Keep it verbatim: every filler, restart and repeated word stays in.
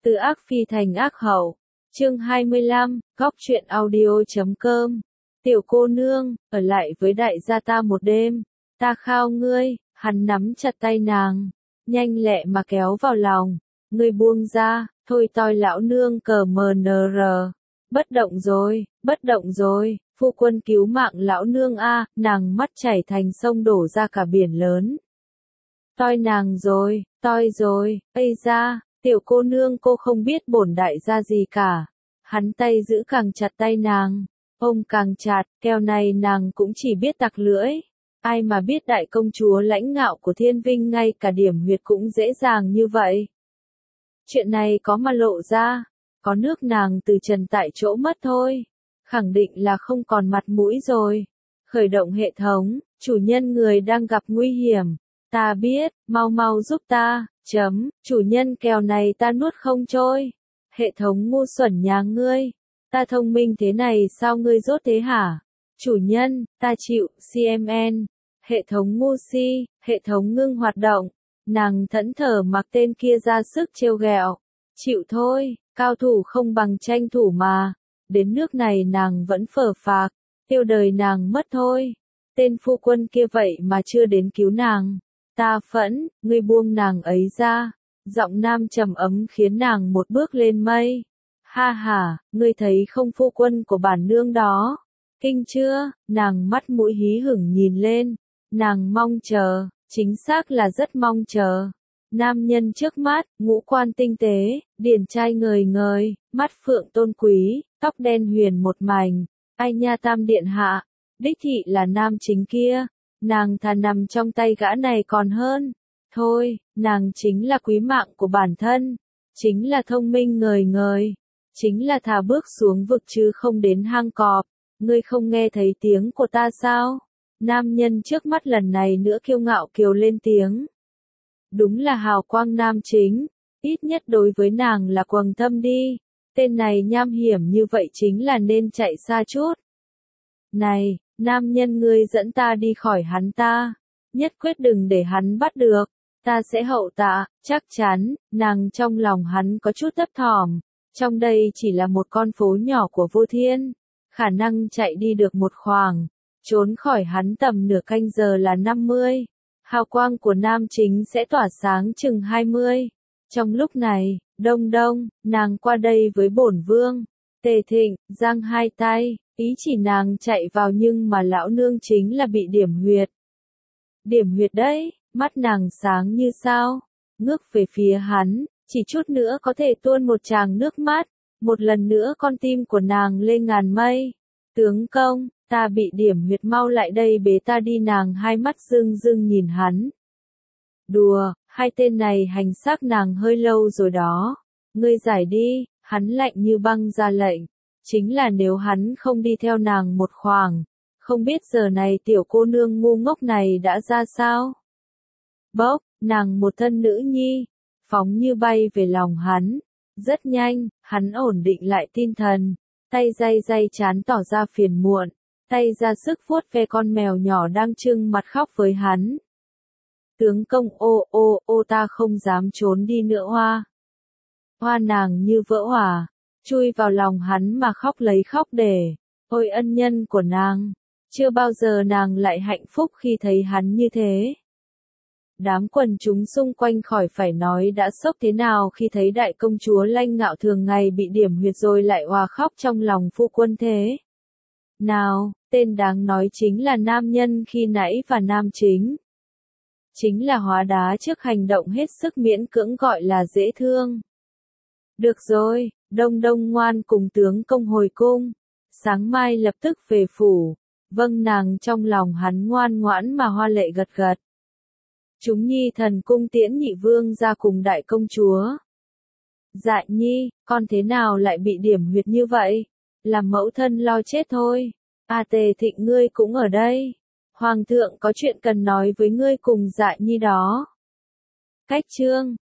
Từ ác phi thành ác hậu. Chương hai mươi lăm, góc truyện audio chấm com. Tiểu cô nương, ở lại với đại gia ta một đêm. Ta khao ngươi, hắn nắm chặt tay nàng, nhanh lẹ mà kéo vào lòng. Ngươi buông ra, thôi toi lão nương cờ mờ nờ rờ. Bất động rồi, bất động rồi, phu quân cứu mạng lão nương a, nàng mắt chảy thành sông đổ ra cả biển lớn. Toi nàng rồi, toi rồi, ây da, tiểu cô nương cô không biết bổn đại gia gì cả. Hắn tay giữ càng chặt tay nàng, ôm càng chặt, keo này nàng cũng chỉ biết tặc lưỡi. Ai mà biết đại công chúa lãnh ngạo của Thiên Vinh ngay cả điểm huyệt cũng dễ dàng như vậy. Chuyện này có mà lộ ra, có nước nàng từ trần tại chỗ mất thôi. Khẳng định là không còn mặt mũi rồi. Khởi động hệ thống, chủ nhân người đang gặp nguy hiểm. Ta biết, mau mau giúp ta, chấm, chủ nhân kèo này ta nuốt không trôi. Hệ thống ngu xuẩn nhà ngươi, ta thông minh thế này sao ngươi dốt thế hả? Chủ nhân, ta chịu, xê em en. Hệ thống ngu si, hệ thống ngưng hoạt động. Nàng thẫn thờ mặc tên kia ra sức trêu ghẹo. Chịu thôi, cao thủ không bằng tranh thủ mà. Đến nước này nàng vẫn phờ phạc, tiêu đời nàng mất thôi. Tên phu quân kia vậy mà chưa đến cứu nàng. Ta phẫn, ngươi buông nàng ấy ra. Giọng nam trầm ấm khiến nàng một bước lên mây. Ha ha, ngươi thấy không phu quân của bản nương đó. Kinh chưa, nàng mắt mũi hí hửng nhìn lên. Nàng mong chờ, chính xác là rất mong chờ. Nam nhân trước mắt, ngũ quan tinh tế, điển trai ngời ngời, mắt phượng tôn quý, tóc đen huyền một mảnh. Ai nha tam điện hạ, đích thị là nam chính kia. Nàng thà nằm trong tay gã này còn hơn. Thôi, nàng chính là quý mạng của bản thân. Chính là thông minh ngời ngời. Chính là thà bước xuống vực chứ không đến hang cọp. Ngươi không nghe thấy tiếng của ta sao? Nam nhân trước mắt lần này nữa kiêu ngạo kiều lên tiếng. Đúng là hào quang nam chính. Ít nhất đối với nàng là quầng thâm đi. Tên này nham hiểm như vậy chính là nên chạy xa chút. Này, nam nhân ngươi dẫn ta đi khỏi hắn ta. Nhất quyết đừng để hắn bắt được. Ta sẽ hậu tạ, chắc chắn, nàng trong lòng hắn có chút thấp thỏm. Trong đây chỉ là một con phố nhỏ của vô thiên. Khả năng chạy đi được một khoảng. Trốn khỏi hắn tầm nửa canh giờ là năm mươi. Hào quang của nam chính sẽ tỏa sáng chừng hai mươi. Trong lúc này, đông đông, nàng qua đây với bổn vương. Tề Thịnh, giang hai tay, ý chỉ nàng chạy vào nhưng mà lão nương chính là bị điểm huyệt. Điểm huyệt đấy, mắt nàng sáng như sao, ngước về phía hắn, chỉ chút nữa có thể tuôn một tràng nước mắt. Một lần nữa con tim của nàng lên ngàn mây. Tướng công, ta bị điểm huyệt mau lại đây bế ta đi, nàng hai mắt rưng rưng nhìn hắn. Đùa, hai tên này hành xác nàng hơi lâu rồi đó. Ngươi giải đi, hắn lạnh như băng ra lệnh. Chính là nếu hắn không đi theo nàng một khoảng, không biết giờ này tiểu cô nương ngu ngốc này đã ra sao. Bốc, nàng một thân nữ nhi, phóng như bay về lòng hắn. Rất nhanh, hắn ổn định lại tinh thần, tay day day chán tỏ ra phiền muộn, tay ra sức vuốt ve con mèo nhỏ đang trưng mặt khóc với hắn. Tướng công ô ô ô ta không dám trốn đi nữa hoa. Hoa nàng như vỡ hòa, chui vào lòng hắn mà khóc lấy khóc để, ôi ân nhân của nàng, chưa bao giờ nàng lại hạnh phúc khi thấy hắn như thế. Đám quần chúng xung quanh khỏi phải nói đã sốc thế nào khi thấy đại công chúa lãnh ngạo thường ngày bị điểm huyệt rồi lại òa khóc trong lòng phu quân thế. Nào, tên đáng nói chính là nam nhân khi nãy và nam chính. Chính là hóa đá trước hành động hết sức miễn cưỡng gọi là dễ thương. Được rồi, đông đông ngoan cùng tướng công hồi cung. Sáng mai lập tức về phủ. Vâng, nàng trong lòng hắn ngoan ngoãn mà hoa lệ gật gật. Chúng nhi thần cung tiễn nhị vương ra cùng đại công chúa. Dạ nhi, con thế nào lại bị điểm huyệt như vậy? Làm mẫu thân lo chết thôi. À Tề Thịnh ngươi cũng ở đây. Hoàng thượng có chuyện cần nói với ngươi cùng dạ nhi đó. Cách chương.